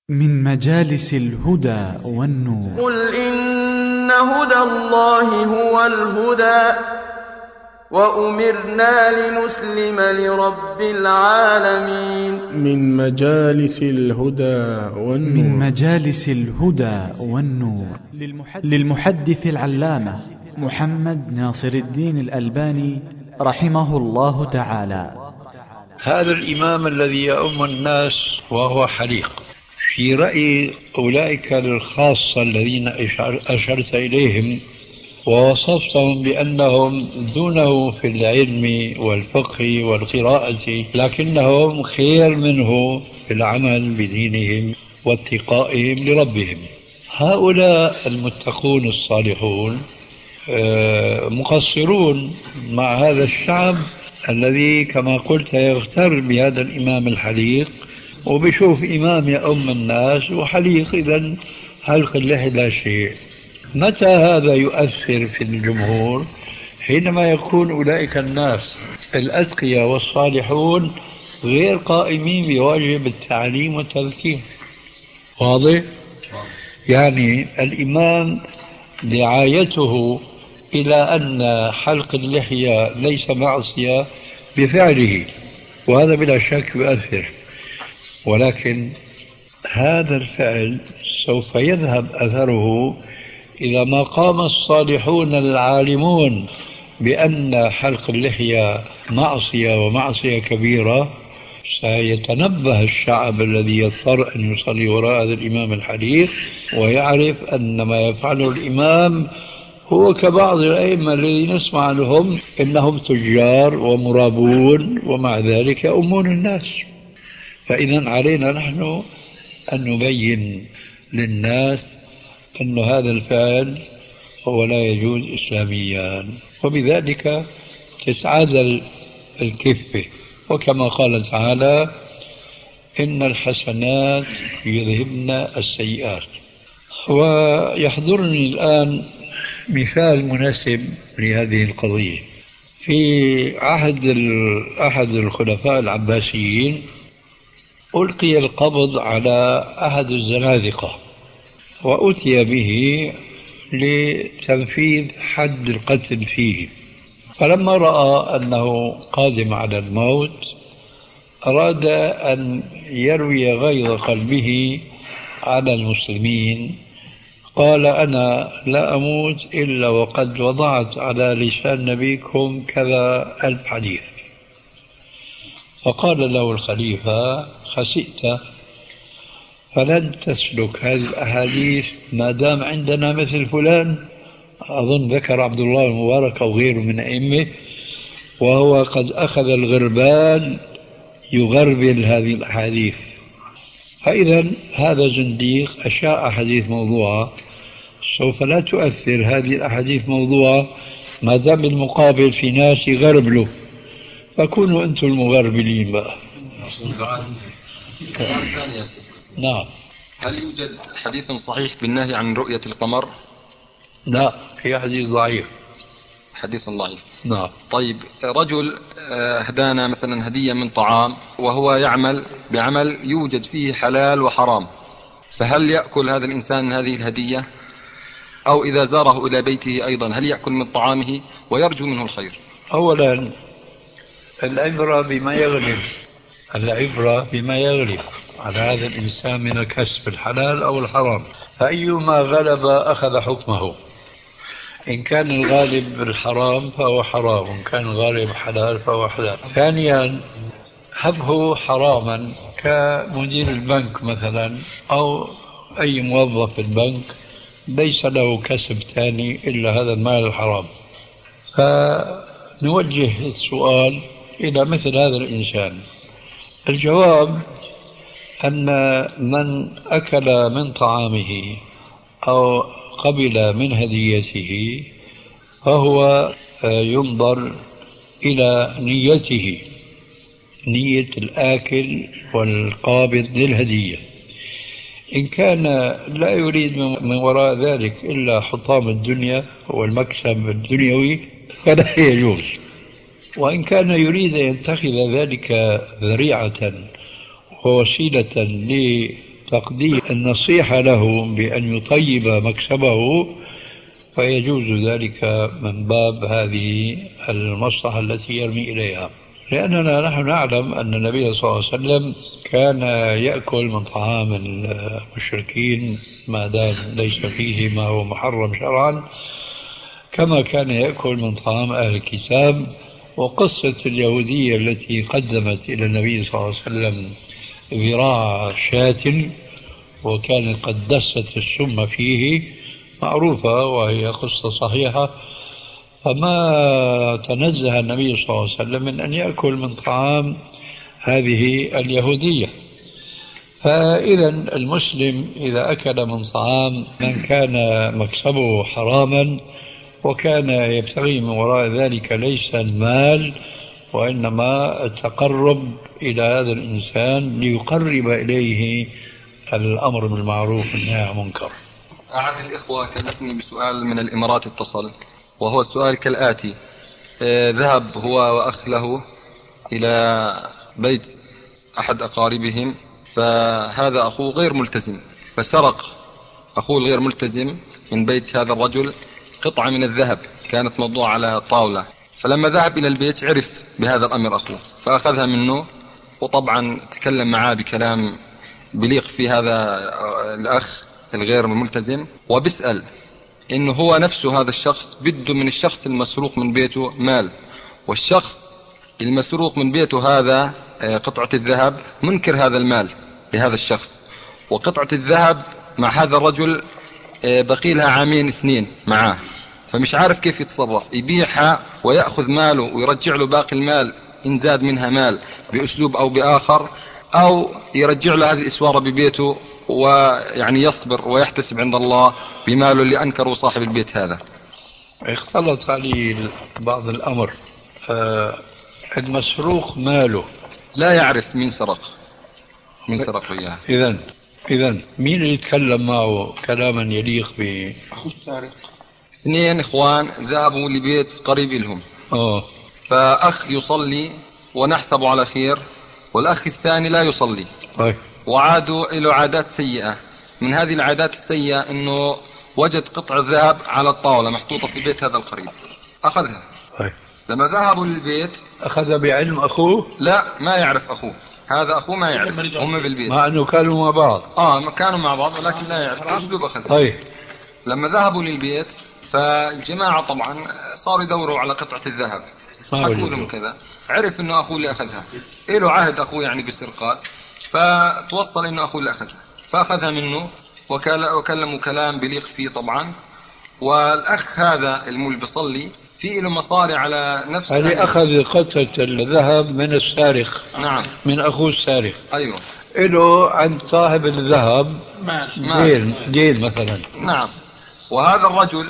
من مجالس الهدى والنور. قل إن هدى الله هو الهدى وأمرنا لنسلم لرب العالمين. من مجالس الهدى والنور. من مجالس الهدى والنور للمحدث العلامة محمد ناصر الدين الألباني رحمه الله تعالى. هذا الإمام الذي يؤم الناس وهو حليق، في رأي أولئك الخاصة الذين أشرت إليهم ووصفتهم بأنهم دونه في العلم والفقه والقراءة، لكنهم خير منه في العمل بدينهم واتقائهم لربهم. هؤلاء المتقون الصالحون مقصرون مع هذا الشعب الذي كما قلت يغتر بهذا الإمام الحليق، وبشوف إمام يؤم الناس وحليق، إذن حلق اللحية لا شيء. متى هذا يؤثر في الجمهور؟ حينما يكون أولئك الناس الأتقياء والصالحون غير قائمين بواجب التعليم والتذكير. واضح؟ يعني الإمام دعايته إلى أن حلق اللحية ليس معصية بفعله، وهذا بلا شك يؤثر، ولكن هذا الفعل سوف يذهب أثره إذا ما قام الصالحون العالمون بأن حلق اللحية معصية ومعصية كبيرة. سيتنبه الشعب الذي يضطر أن يصلي وراء هذا الإمام الحليق ويعرف أن ما يفعله الإمام هو كبعض الأئمة الذين نسمع لهم إنهم تجار ومرابون ومع ذلك يؤمون الناس. فإذا علينا نحن أن نبين للناس أن هذا الفعل هو لا يجوز إسلاميا، وبذلك تتعادل الكفة. وكما قال تعالى: إن الحسنات يذهبن السيئات. ويحضرني الآن مثال مناسب لهذه القضية. في عهد أحد الخلفاء العباسيين ألقي القبض على أحد الزنادقة وأتي به لتنفيذ حد القتل فيه، فلما رأى أنه قادم على الموت أراد أن يروي غيظ قلبه على المسلمين، قال: أنا لا أموت إلا وقد وضعت على لسان نبيكم كذا 1000 حديث. فقال له الخليفة: خسئت، فلن تسلك هذه الأحاديث ما دام عندنا مثل فلان. أظن ذكر عبد الله المبارك أو غيره من أئمة، وهو قد أخذ الغربال يغربل هذه الأحاديث. فإذا هذا زنديق أشاع أحاديث موضوعة، سوف لا تؤثر هذه الأحاديث موضوعة ما دام بالمقابل في ناس يغربلوا، فكونوا أنتم المغربلين بقى. نعم. هل يوجد حديث صحيح بالنهي عن رؤية القمر؟ لا، في حديث ضعيف. حديث ضعيف. نعم. طيب، رجل أهدانا مثلا هدية من طعام وهو يعمل بعمل يوجد فيه حلال وحرام، فهل يأكل هذا الإنسان هذه الهدية؟ أو إذا زاره إلى بيته أيضا هل يأكل من طعامه ويرجو منه الخير؟ أولا العبرة بما يغلب، العبرة بما يغلب على هذا الإنسان من الكسب الحلال أو الحرام، فأيما غلب أخذ حكمه. إن كان الغالب الحرام فهو حرام، وإن كان الغالب حلال فهو حلال. ثانيا، حبه حراما كمدير البنك مثلا أو أي موظف في البنك ليس له كسب ثاني إلا هذا المال الحرام. فنوجه السؤال إلى مثل هذا الإنسان. الجواب أن من أكل من طعامه أو قبل من هديته فهو ينظر إلى نيته، نية الآكل والقابض للهدية. إن كان لا يريد من وراء ذلك إلا حطام الدنيا والمكسب الدنيوي فلا يجوز، وإن كان يريد أن يتخذ ذلك ذريعة ووسيلة تقديم النصيحة له بأن يطيب مكسبه فيجوز ذلك من باب هذه المصلحة التي يرمي إليها. لأننا نحن نعلم أن النبي صلى الله عليه وسلم كان يأكل من طعام المشركين ما دام ليس فيه ما هو محرم شرعا، كما كان يأكل من طعام أهل الكتاب. وقصة اليهودية التي قدمت إلى النبي صلى الله عليه وسلم ذراع شاة وكانت قد دست السم فيه معروفة وهي قصة صحيحة، فما تنزه النبي صلى الله عليه وسلم من أن يأكل من طعام هذه اليهودية. فإذا المسلم إذا أكل من طعام من كان مكسبه حراما وكان يبتغي من وراء ذلك ليس المال وإنما التقرب إلى هذا الإنسان ليقرب إليه الأمر بالمعروف والنهي عن المنكر. أحد الإخوة كلفني بسؤال من الإمارات اتصل، وهو السؤال كالآتي: ذهب هو وأخ له إلى بيت أحد أقاربهم، فهذا أخوه غير ملتزم، فسرق أخوه الغير ملتزم من بيت هذا الرجل قطعة من الذهب كانت موضوعة على الطاولة. فلما ذهب إلى البيت عرف بهذا الأمر أخوه، فأخذها منه، وطبعا تكلم معاه بكلام بليق في هذا الأخ الغير ملتزم، وبسأل إنه هو نفسه هذا الشخص بده من الشخص المسروق من بيته مال، والشخص المسروق من بيته هذا قطعة الذهب منكر هذا المال لهذا الشخص، وقطعة الذهب مع هذا الرجل بقي لها 2 عام معاه، فمش عارف كيف يتصرف، يبيعها ويأخذ ماله ويرجع له باقي المال إن زاد منها مال بأسلوب أو بآخر، أو يرجع له هذه الإسوارة ببيته ويعني يصبر ويحتسب عند الله بماله اللي أنكره صاحب البيت هذا. اختلط عليه بعض الأمر. المسروق ماله لا يعرف مين سرق إياه. إذن مين اللي يتكلم معه كلاما يليق بأخو السارق؟ 2 إخوان ذهبوا لبيت قريب لهم، فأخ يصلي ونحسب على خير، والأخ الثاني لا يصلي، وعادوا إلى عادات سيئة. من هذه العادات السيئة أنه وجد قطع ذهب على الطاولة محطوطة في بيت هذا القريب، أخذها. لما ذهبوا للبيت أخذ بعلم أخوه؟ لا، ما يعرف أخوه، هذا أخوه ما يعرف، هم بالبيت مع أنه كانوا مع بعض. كانوا مع بعض ولكن لا يعرف أسلوب أخذها. لما ذهبوا للبيت فالجماعة طبعا صاروا يدوروا على قطعة الذهب، حكوا لهم كذا، عرف أنه أخوه اللي أخذها، إله عهد أخوه يعني بالسرقات، فتوصل أنه أخوه اللي أخذها، فأخذها منه وكلموا كلام بليق فيه طبعا. والأخ هذا اللي بيصلي في له مصاري على نفس اللي أخذ قطعة الذهب من السارق. نعم، من أخوه السارق. أيوه، له عند صاحب الذهب دين مثلا. نعم، وهذا الرجل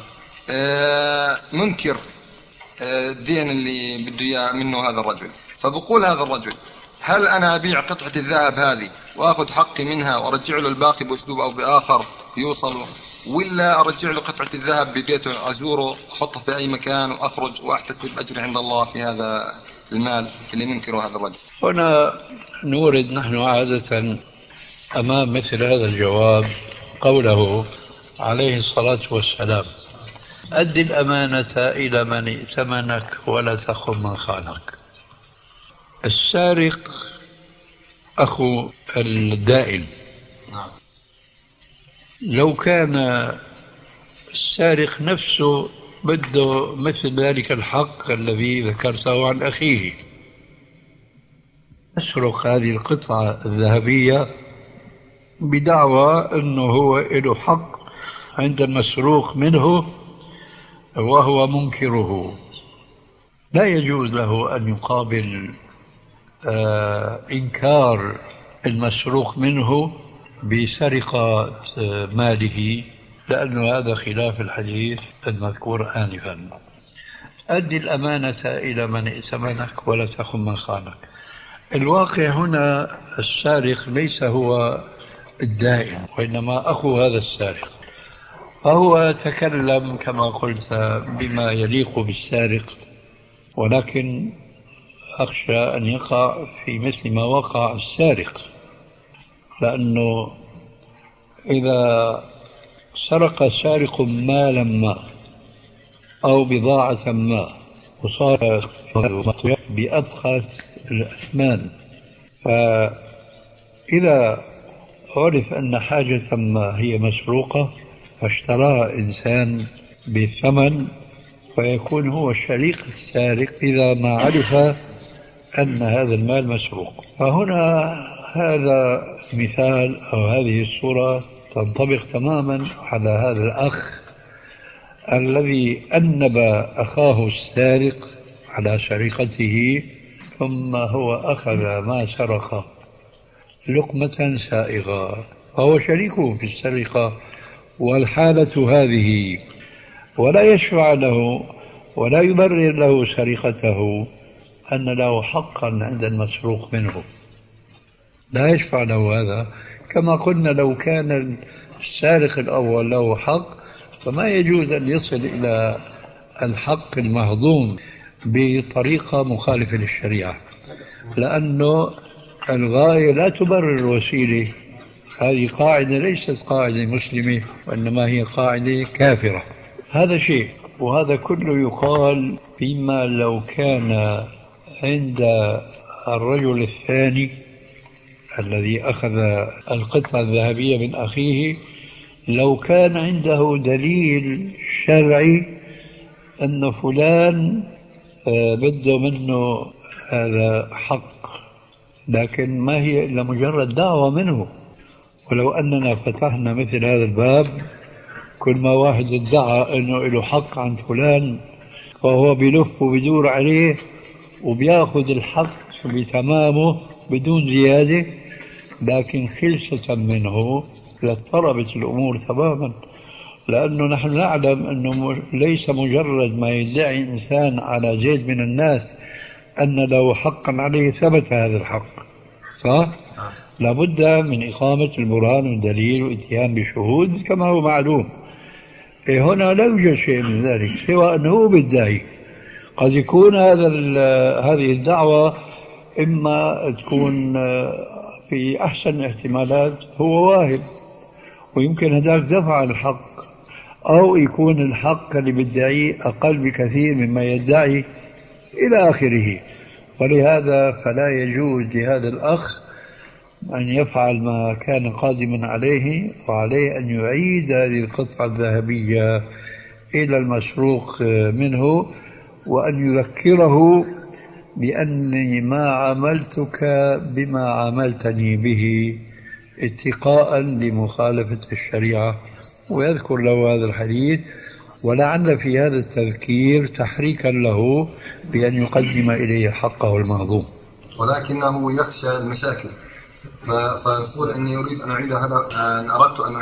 منكر الدين اللي بده إياه منه هذا الرجل. فبقول هذا الرجل: هل أنا أبيع قطعة الذهب هذه وأخذ حقي منها وأرجع له الباقي بأسلوب أو بآخر يوصله، ولا أرجع له قطعة الذهب ببيته أزوره أحطه في أي مكان وأخرج وأحتسب أجر عند الله في هذا المال اللي منكره هذا الرجل؟ هنا نورد نحن عادة أمام مثل هذا الجواب قوله عليه الصلاة والسلام: أد الأمانة إلى من ائتمنك ولا تخن من خانك. السارق أخو الدائن. لو كان السارق نفسه بده مثل ذلك الحق الذي ذكرته عن أخيه، يسرق هذه القطعة الذهبية بدعوى أنه هو له حق عند المسروق منه وهو منكره، لا يجوز له أن يقابل إنكار المسروق منه بسرقة ماله، لأن هذا خلاف الحديث المذكور آنفا. أدي الأمانة إلى من ائتمنك ولا تخن من خانك. الواقع هنا السارق ليس هو الدائن وإنما أخو هذا السارق، فهو تكلم كما قلت بما يليق بالسارق، ولكن أخشى أن يقع في مثل ما وقع السارق، لأنه إذا سرق سارق مالا ما أو بضاعة ما وصار بأبخس الأثمان، فإذا عرف أن حاجة ما هي مسروقة فاشتراها إنسان بثمن، فيكون هو شريك السارق إذا ما عرف أن هذا المال مسروق. فهنا هذا مثال أو هذه الصورة تنطبق تماما على هذا الأخ الذي أنب أخاه السارق على سرقته، ثم هو أخذ ما سرق لقمة سائغة، فهو شريكه في السرقة والحالة هذه، ولا يشفع له ولا يبرر له سرقته أن له حقا عند المسروق منه، لا يشفع له هذا. كما قلنا لو كان السارق الأول له حق فما يجوز أن يصل إلى الحق المهضوم بطريقة مخالفة للشريعة، لأنه الغاية لا تبرر الوسيلة. هذه قاعدة ليست قاعدة مسلمة، وإنما هي قاعدة كافرة. هذا شيء، وهذا كله يقال فيما لو كان عند الرجل الثاني الذي أخذ القطعة الذهبية من أخيه، لو كان عنده دليل شرعي أن فلان بده منه هذا حق، لكن ما هي إلا مجرد دعوة منه. ولو أننا فتحنا مثل هذا الباب، كل ما واحد ادعى أنه له حق عن فلان فهو بيلف وبيدور عليه وبياخذ الحق بتمامه بدون زيادة، لكن خلصة منه لاضطربت الأمور تماما. لأنه نحن نعلم أنه ليس مجرد ما يدعي إنسان على زيد من الناس أن له حقا عليه ثبت هذا الحق، صح؟ لابد من إقامة البرهان والدليل واتيان بشهود كما هو معلوم. هنا لا يوجد شيء من ذلك سوى أنه بالداعي. قد يكون هذه الدعوة إما تكون في أحسن الاحتمالات هو واهب ويمكن هذاك دفع الحق، أو يكون الحق اللي بيدعيه أقل بكثير مما يدعي إلى آخره. ولهذا فلا يجوز لهذا الأخ أن يفعل ما كان قادما عليه، وعليه أن يعيد هذه القطعة الذهبية إلى المسروق منه، وأن يذكره بأني ما عاملتك بما عاملتني به اتقاء لمخالفة الشريعة، ويذكر له هذا الحديث، ولعل في هذا التذكير تحريكا له بأن يقدم إليه حقه المهضوم. ولكنه يخشى المشاكل فيقول أني أريد أن أعيدها له، أن أردت أن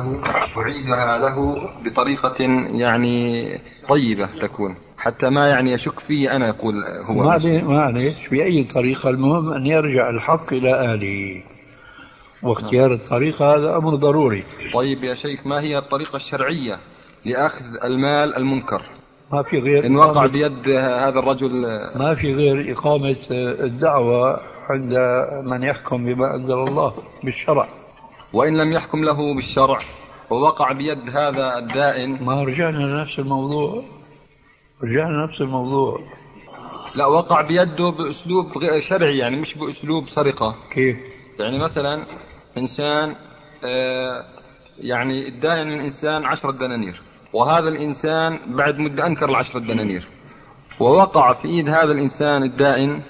أعيدها له بطريقة يعني طيبة تكون حتى ما يعني يشك فيه أنا. يقول هو ما عليه بأي طريقة، المهم أن يرجع الحق إلى أهله، واختيار الطريقة هذا أمر ضروري. طيب يا شيخ، ما هي الطريقة الشرعية لأخذ المال المنكر؟ ما في غير إن وقع بيد هذا الرجل، ما في غير إقامة الدعوة عند من يحكم بما أنزل الله بالشرع. وإن لم يحكم له بالشرع ووقع بيد هذا الدائن، ما رجعنا لنفس الموضوع. لا، وقع بيده بأسلوب غير شرعي، يعني مش بأسلوب سرقة. كيف؟ يعني مثلا إنسان يعني الدائن من إنسان 10 دنانير، وهذا الإنسان بعد مدة أنكر 10 دنانير، ووقع في إيد هذا الإنسان الدائن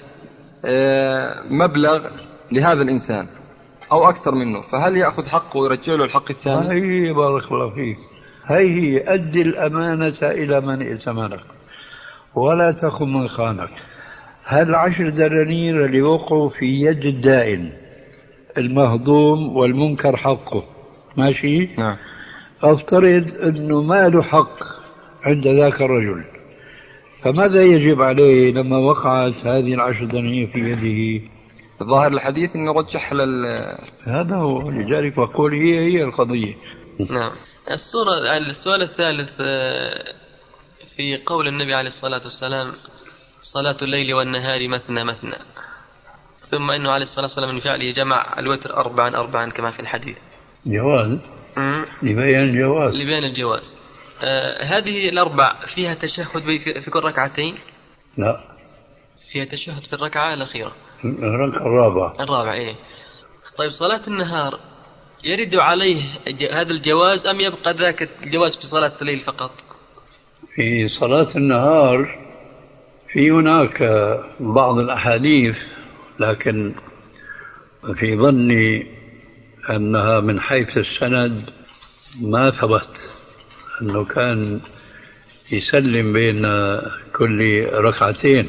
مبلغ لهذا الإنسان أو أكثر منه، فهل يأخذ حقه ويرجع له الحق الثاني؟ هي بارك الله فيك، هي أدي الأمانة إلى من ائتمنك ولا تخن من خانك. هل 10 دنانير اللي وقعوا في يد الدائن المهضوم والمنكر حقه، ماشي؟ نعم. أفترض أنه ما له حق عند ذاك الرجل، فماذا يجب عليه لما وقعت هذه 10 دنانير في يده؟ ظاهر الحديث أنه رجح هذا هو، لذلك أقول هي القضية. نعم. السؤال الثالث في قول النبي عليه الصلاة والسلام: صلاة الليل والنهار مثنى مثنى، ثم أنه عليه الصلاة والسلام من فعله جمع الوتر 4 كما في الحديث. جواز لبيان الجواز. هذه الأربع فيها تشهد في كل ركعتين؟ لا، فيها تشهد في الركعة الأخيرة، الركعة الرابعة. إيه. طيب صلاة النهار يرد عليه هذا الجواز أم يبقى ذاك الجواز في صلاة الليل فقط؟ في صلاة النهار في هناك بعض الأحاديث، لكن في ظني أنها من حيث السند ما ثبت أنه كان يسلم بين كل ركعتين،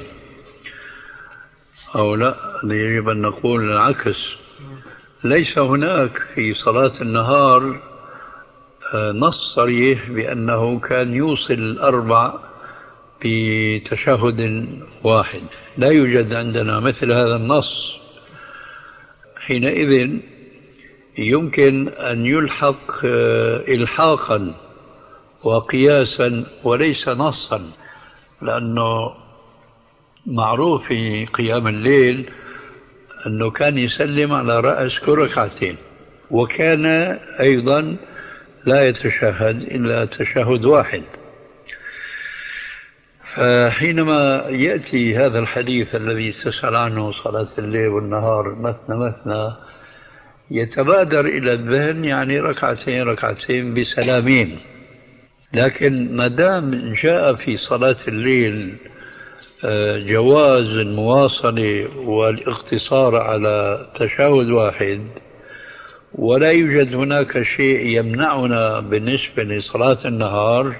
أو لا، يجب أن نقول العكس. ليس هناك في صلاة النهار نص صريح بأنه كان يوصل الأربع بتشهد واحد، لا يوجد عندنا مثل هذا النص. حينئذ يمكن أن يلحق إلحاقا وقياسا وليس نصا، لأنه معروف في قيام الليل أنه كان يسلم على رأس كل ركعتين، وكان أيضا لا يتشهد إلا تشهد واحد. فحينما يأتي هذا الحديث الذي تسأل عنه صلاة الليل والنهار مثنى مثنى، يتبادر إلى الذهن يعني ركعتين بسلامين. لكن ما دام جاء في صلاة الليل جواز المواصلة والاقتصار على تشهد واحد، ولا يوجد هناك شيء يمنعنا بالنسبة لصلاة النهار،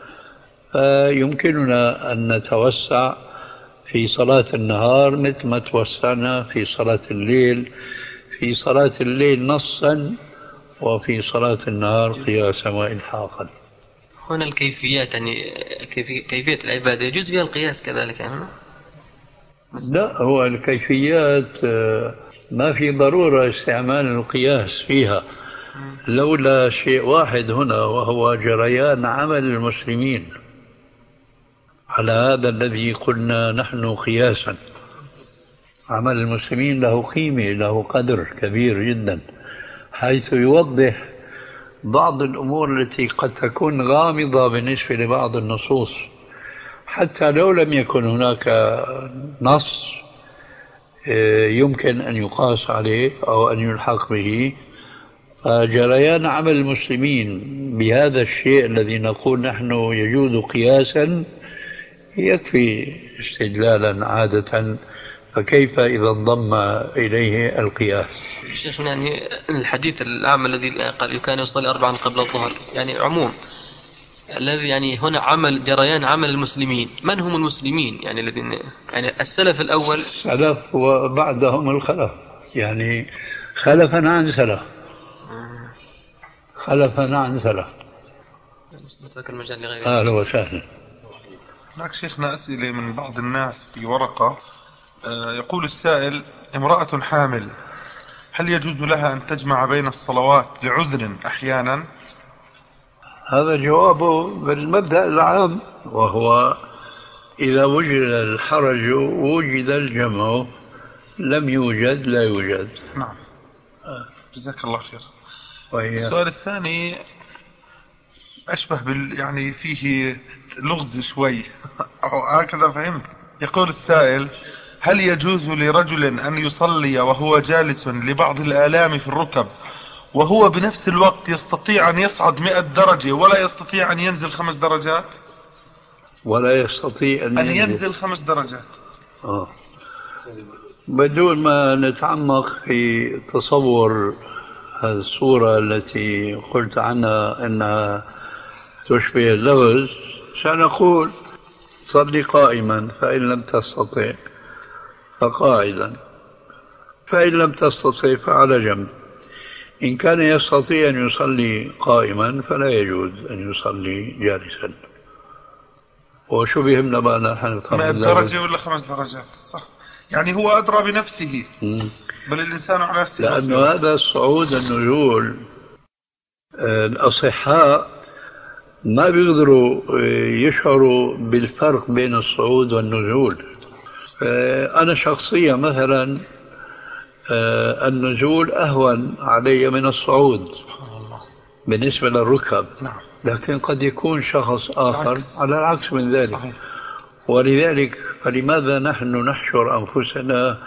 فيمكننا أن نتوسع في صلاة النهار مثل ما توسعنا في صلاة الليل، في صلاة الليل نصا وفي صلاة النهار قياسا وإلحاقا. هنا الكيفيات، يعني كيفية العبادة يجوز فيها القياس كذلك يعني؟ لا، هو الكيفيات ما في ضرورة استعمال القياس فيها، لولا شيء واحد هنا، وهو جريان عمل المسلمين على هذا الذي قلنا نحن قياسا. عمل المسلمين له قيمة، له قدر كبير جدا، حيث يوضح بعض الأمور التي قد تكون غامضة بالنسبة لبعض النصوص، حتى لو لم يكن هناك نص يمكن أن يقاس عليه أو أن يلحق به. فجريان عمل المسلمين بهذا الشيء الذي نقول نحن يجوز قياسا يكفي استدلالا عادة، فكيف إذا انضم إليه القياس؟ شيخنا، يعني الحديث العام الذي قال كان يصلي 4 قبل الظهر، يعني عموم الذي يعني هنا عمل جريان عمل المسلمين. من هم المسلمين يعني الذين يعني السلف الأول؟ سلف وبعدهم الخلف، يعني خلفا عن سلف، خلفا عن سلف. نترك المجال لغيره. أهلا وسهلا. هناك شيخنا أسئلة من بعض الناس في ورقة. يقول السائل: امرأة حامل هل يجوز لها أن تجمع بين الصلوات لعذر أحيانا؟ هذا جوابه بالمبدأ العام، وهو إذا وجد الحرج وجد الجمع، لم يوجد لا يوجد. نعم، جزاك الله خير. السؤال الثاني أشبه يعني فيه لغز شوي أو هكذا فهمت. يقول السائل: هل يجوز لرجل أن يصلي وهو جالس لبعض الآلام في الركب، وهو بنفس الوقت يستطيع أن يصعد 100 درجة ولا يستطيع أن ينزل 5 درجات؟ ولا يستطيع أن ينزل 5 درجات. بدون ما نتعمق في تصور الصورة التي قلت عنها أنها تشبه اللغز، سنقول صلي قائما، فإن لم تستطع فقاعدا، فإن لم تستطع فعلى جنب. إن كان يستطيع أن يصلي قائما فلا يجوز أن يصلي جالسا. وشو بيهمنا بقى نحن 100 درجة ولا 5 درجات؟ صح، يعني هو أدرى بنفسه. بل الإنسان على نفسه، لأنه هذا الصعود النزول الأصحاء ما بيقدروا يشعروا بالفرق بين الصعود والنزول. أنا شخصيا مثلا النزول أهون علي من الصعود بالنسبة للركب. نعم. لكن قد يكون شخص آخر على العكس من ذلك. صحيح. ولذلك فلماذا نحن نحشر أنفسنا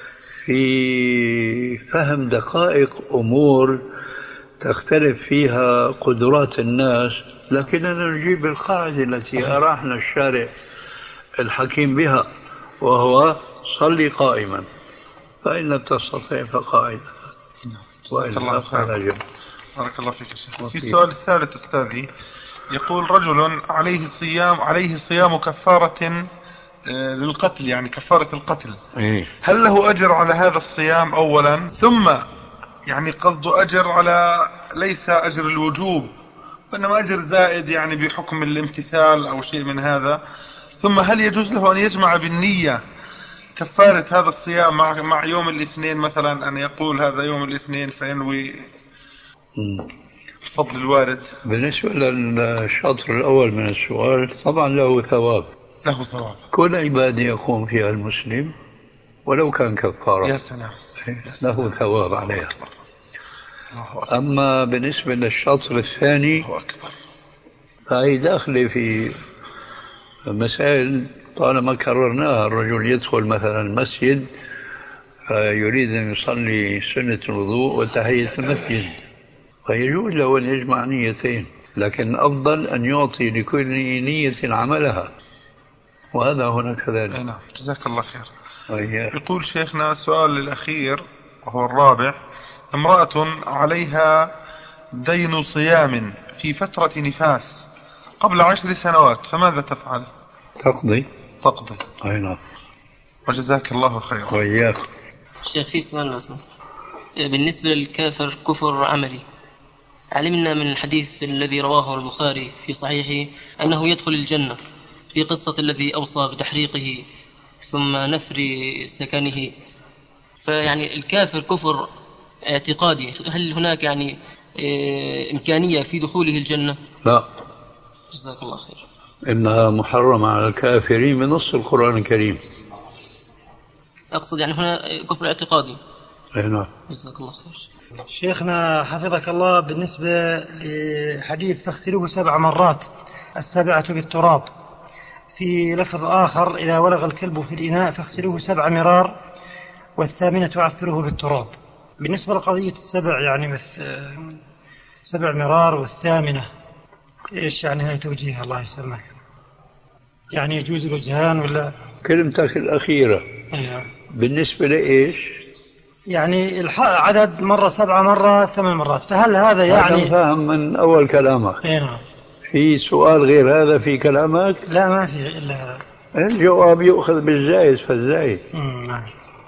في فهم دقائق أمور تختلف فيها قدرات الناس، لكننا نجيب القاعدة التي أراحنا الشارع الحكيم بها، وهو صلي قائما فإن لم تستطع فقائدا. وإلا فعلا جنب. بارك الله فيك يا شيخ. في السؤال الثالث أستاذي، يقول رجل عليه صيام كفارة للقتل، يعني كفارة القتل، هل له أجر على هذا الصيام أولا، ثم يعني قصده أجر على ليس أجر الوجوب وإنما أجر زائد يعني بحكم الامتثال أو شيء من هذا، ثم هل يجوز له أن يجمع بالنية كفارة هذا الصيام مع يوم الاثنين مثلا، أن يقول هذا يوم الاثنين فينوي الفضل الوارد؟ بالنسبة للشطر الأول من السؤال طبعا له ثواب. له ثواب كل عبادة يقوم فيها المسلم ولو كان كفارة. يا سلام. له ثواب عليها. أما بالنسبة للشطر الثاني فهي داخلة في مسائل طالما كررناها. الرجل يدخل مثلا المسجد يريد أن يصلي سنة الوضوء وتحية المسجد، فيجوز له أن يجمع نيتين، لكن أفضل أن يعطي لكل نية عملها، وهذا هنا كذلك. نعم. جزاك الله خير. أيه. يقول شيخنا السؤال الأخير وهو الرابع، امرأة عليها دين صيام في فترة نفاس قبل 10 سنوات، فماذا تفعل؟ تقضي. أي نعم. وجزاك الله خيرا. وإياك. شيخ في سؤال بالنسبة للكافر كفر عملي، علمنا من الحديث الذي رواه البخاري في صحيحه أنه يدخل الجنة في قصة الذي أوصى بتحريقه ثم نفر سكنه، فيعني الكافر كفر اعتقادي، هل هناك يعني إمكانية في دخوله الجنة؟ لا. جزاك الله خير. إنها محرمة على الكافرين بنص القرآن الكريم. أقصد يعني هنا كفر اعتقادي. نعم. جزاك الله خير. شيخنا حفظك الله، بالنسبة لحديث فاغسلوه 7 مرات، ال7 بالتراب، في لفظ آخر إذا ولغ الكلب في الإناء فاغسلوه 7 مرار وال8 عفروه بالتراب. بالنسبة لقضية 7 يعني 7 مرار وال8 إيش يعني هاي توجيه؟ الله يسلمك، يعني يجوز الوجهان ولا؟ كلمتك الأخيرة بالنسبة لإيش؟ يعني عدد مرة 7 مرة 8 مرات، فهل هذا يعني فاهم من أول كلامك؟ نعم. في سؤال غير هذا في كلامك؟ لا ما في إلا هذا. الجواب يؤخذ بالزائد فالزائد. نعم.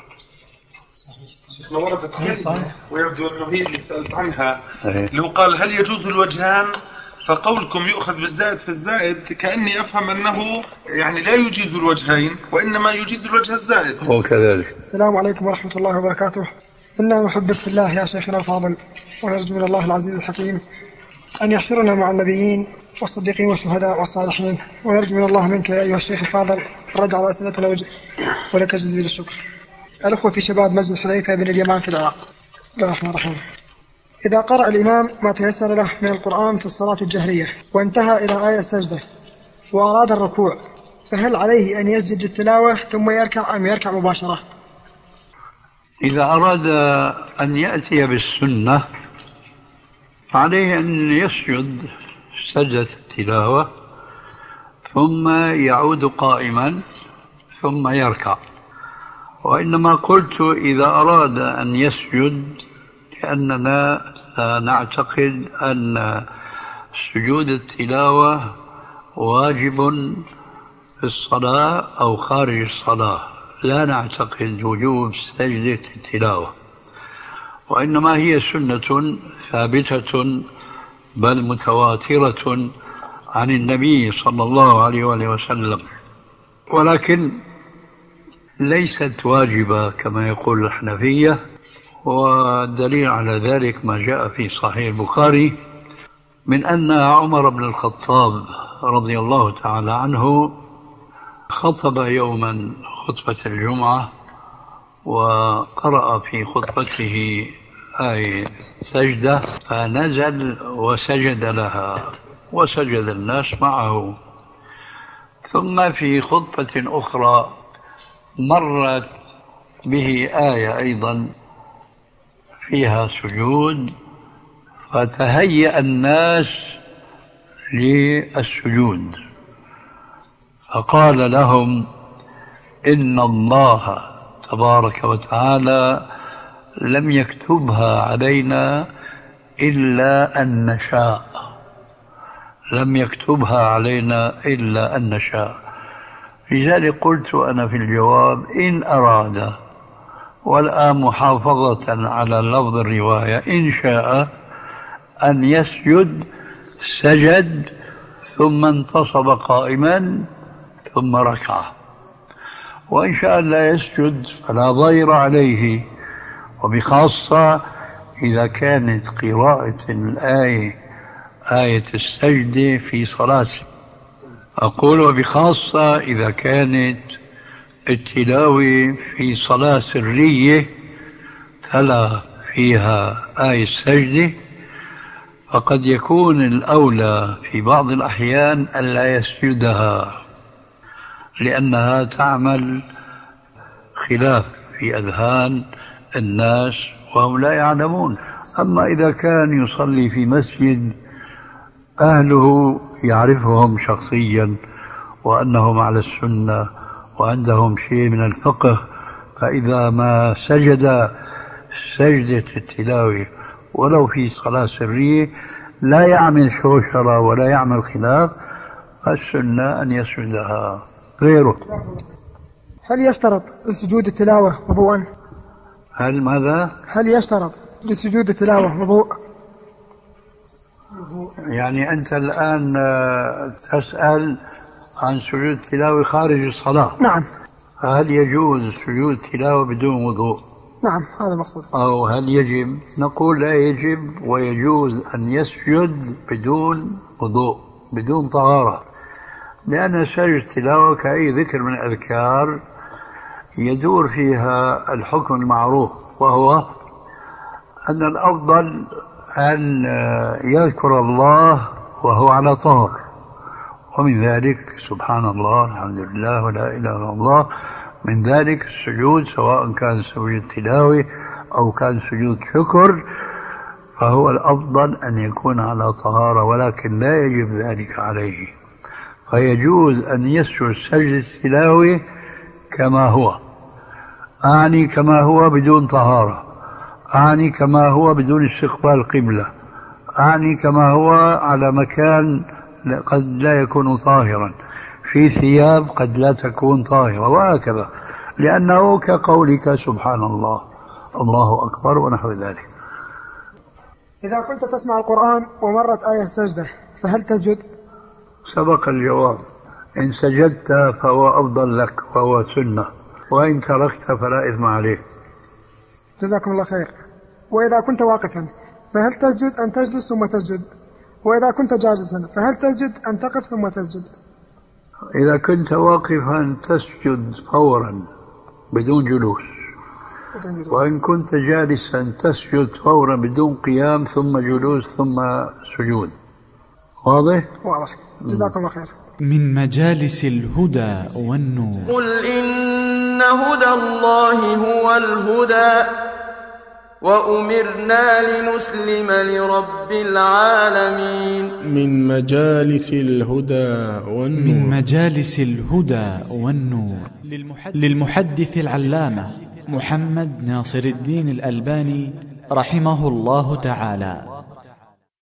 صحيح. وردت كلمة ويبدو أنه هي اللي سألت عنها، اللي هو قال هل يجوز الوجهان، فقولكم يؤخذ بالزائد فالزائد كأني أفهم أنه يعني لا يجيز الوجهين وإنما يجيز الوجه الزائد. هو كذلك. السلام عليكم ورحمة الله وبركاته. إنا نحبك في الله يا شيخنا الفاضل، ونرجو من الله العزيز الحكيم أن يحشرنا مع النبيين والصديقين والشهداء والصالحين، ونرجو من الله منك يا أيها الشيخ الفاضل الرد على أسئلتنا ولك جزيل الشكر. الأخوة في شباب مسجد حذيفة بن اليمان في العراق. بسم الله الرحمن الرحيم. إذا قرأ الإمام ما تيسر له من القرآن في الصلاة الجهرية وانتهى إلى آية السجدة وأراد الركوع، فهل عليه أن يسجد التلاوة ثم يركع أم يركع مباشرة؟ إذا أراد أن يأتي بالسنة عليه أن يسجد سجدة التلاوة ثم يعود قائما ثم يركع. وإنما قلت إذا أراد أن يسجد لأننا نعتقد أن سجود التلاوة واجب في الصلاة أو خارج الصلاة، لا نعتقد وجوب سجدة التلاوة، وإنما هي سنة ثابتة بل متواترة عن النبي صلى الله عليه وآله وسلم، ولكن ليست واجبة كما يقول الحنفية. والدليل على ذلك ما جاء في صحيح البخاري من أن عمر بن الخطاب رضي الله تعالى عنه خطب يوما خطبة الجمعة وقرأ في خطبته آية سجدة فنزل وسجد لها وسجد الناس معه. ثم في خطبة أخرى مرت به آية أيضا فيها سجود فتهيأ الناس للسجود، فقال لهم إن الله تبارك وتعالى لم يكتبها علينا إلا أن نشاء، لم يكتبها علينا إلا أن نشاء. لذلك قلت أنا في الجواب إن أراد، والآن محافظة على لفظ الرواية، إن شاء أن يسجد سجد ثم انتصب قائما ثم ركع، وإن شاء لا يسجد فلا ضير عليه، وبخاصة إذا كانت قراءة الآية آية السجد في صلاة. أقول وبخاصة إذا كانت التلاوة في صلاة سرية تلا فيها آية السجد، فقد يكون الأولى في بعض الأحيان ألا يسجدها، لأنها تعمل خلاف في أذهان الناس وهم لا يعلمون. أما إذا كان يصلي في مسجد أهله يعرفهم شخصيا وأنهم على السنة وعندهم شيء من الفقه، فإذا ما سجد سجدة التلاوة ولو في صلاة سرية لا يعمل شوشرة ولا يعمل خلاف، السنة أن يسجدها غيره. هل يشترط لسجود التلاوة وضوءا؟ هل ماذا؟ هل يشترط لسجود التلاوة وضوء؟ يعني أنت الآن تسأل عن سجود التلاوة خارج الصلاة. نعم. هل يجوز سجود التلاوة بدون وضوء؟ نعم هذا المقصود. أو هل يجب؟ نقول لا يجب، ويجوز أن يسجد بدون وضوء بدون طهارة، لأن سجد التلاوة كأي ذكر من الأذكار يدور فيها الحكم المعروف، وهو أن الأفضل أن يذكر الله وهو على طهر، ومن ذلك سبحان الله الحمد لله ولا إله إلا الله. من ذلك السجود سواء كان سجود تلاوة أو كان سجود شكر، فهو الأفضل أن يكون على طهارة، ولكن لا يجب ذلك عليه، فيجوز أن يسجد سجد التلاوة كما هو، أعني كما هو بدون طهارة، أعني كما هو بدون استقبال القبلة، أعني كما هو على مكان قد لا يكون طاهرا، في ثياب قد لا تكون طاهرة، وهكذا، لأنه كقولك سبحان الله الله أكبر ونحو ذلك. إذا كنت تسمع القرآن ومرت آية السجدة فهل تسجد؟ سبق الجواب، إن سجدت فهو أفضل لك وهو سنة، وإن تركت فلا إثم عليك. جزاكم الله خير. وإذا كنت واقفا فهل تسجد أن تجلس ثم تسجد؟ وإذا كنت جالسا فهل تسجد أن تقف ثم تسجد؟ إذا كنت واقفا تسجد فورا بدون جلوس، وإن كنت جالسا تسجد فورا بدون قيام ثم جلوس ثم سجود. واضح؟ واضح. جزاكم الله خير. من مجالس الهدى والنور. قل إن هدى الله هو الهدى وأمرنا لنسلم لرب العالمين. من مجالس الهدى والنور. من مجالس الهدى والنور للمحدث العلامة محمد ناصر الدين الألباني رحمه الله تعالى.